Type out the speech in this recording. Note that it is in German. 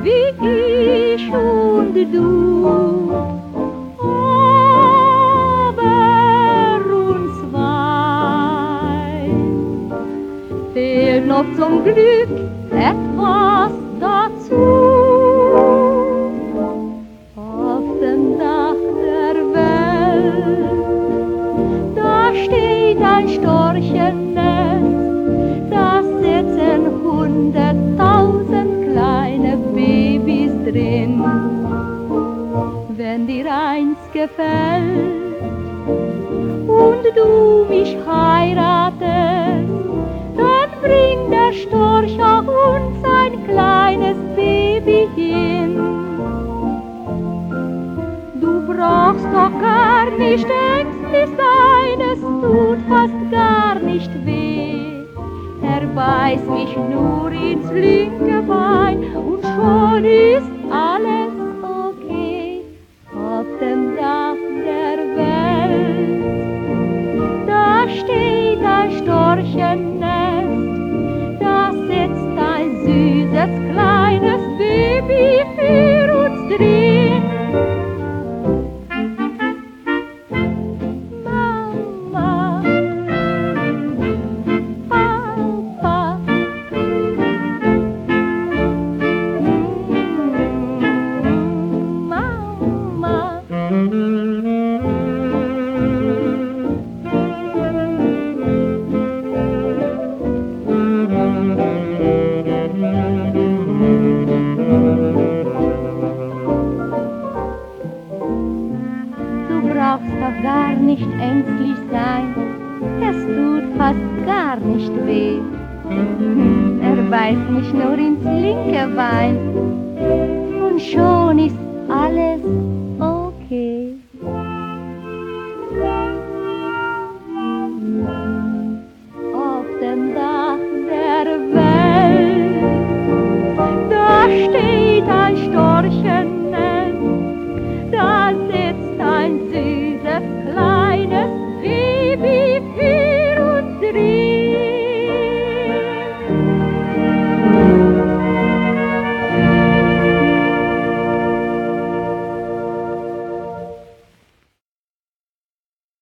wie ich und du. Aber uns zwei fehlt noch zum Glück etwas dazu. Auf dem Dach der Welt, da steht ein Storchennest, da sitzen 100.000 kleine Babys drin. Wenn dir eins gefällt und du mich heiratest, dann bringt der Storch auch uns ein kleines Baby hin. Du brauchst doch gar nicht ängstlich sein, es tut fast gar nicht weh. Er beißt mich nur ins linke Bein und schon ist alles okay. Auf dem Dach der Welt, da steht ein Storchennest, da sitzt ein süßes kleines Baby für uns drin. Mama, Papa, Mama. Du brauchst doch gar nicht ängstlich sein, es tut fast gar nicht weh. Er beißt mich nur ins linke Bein und schon ist alles okay. Auf dem Dach der Welt, da steht ein Storchen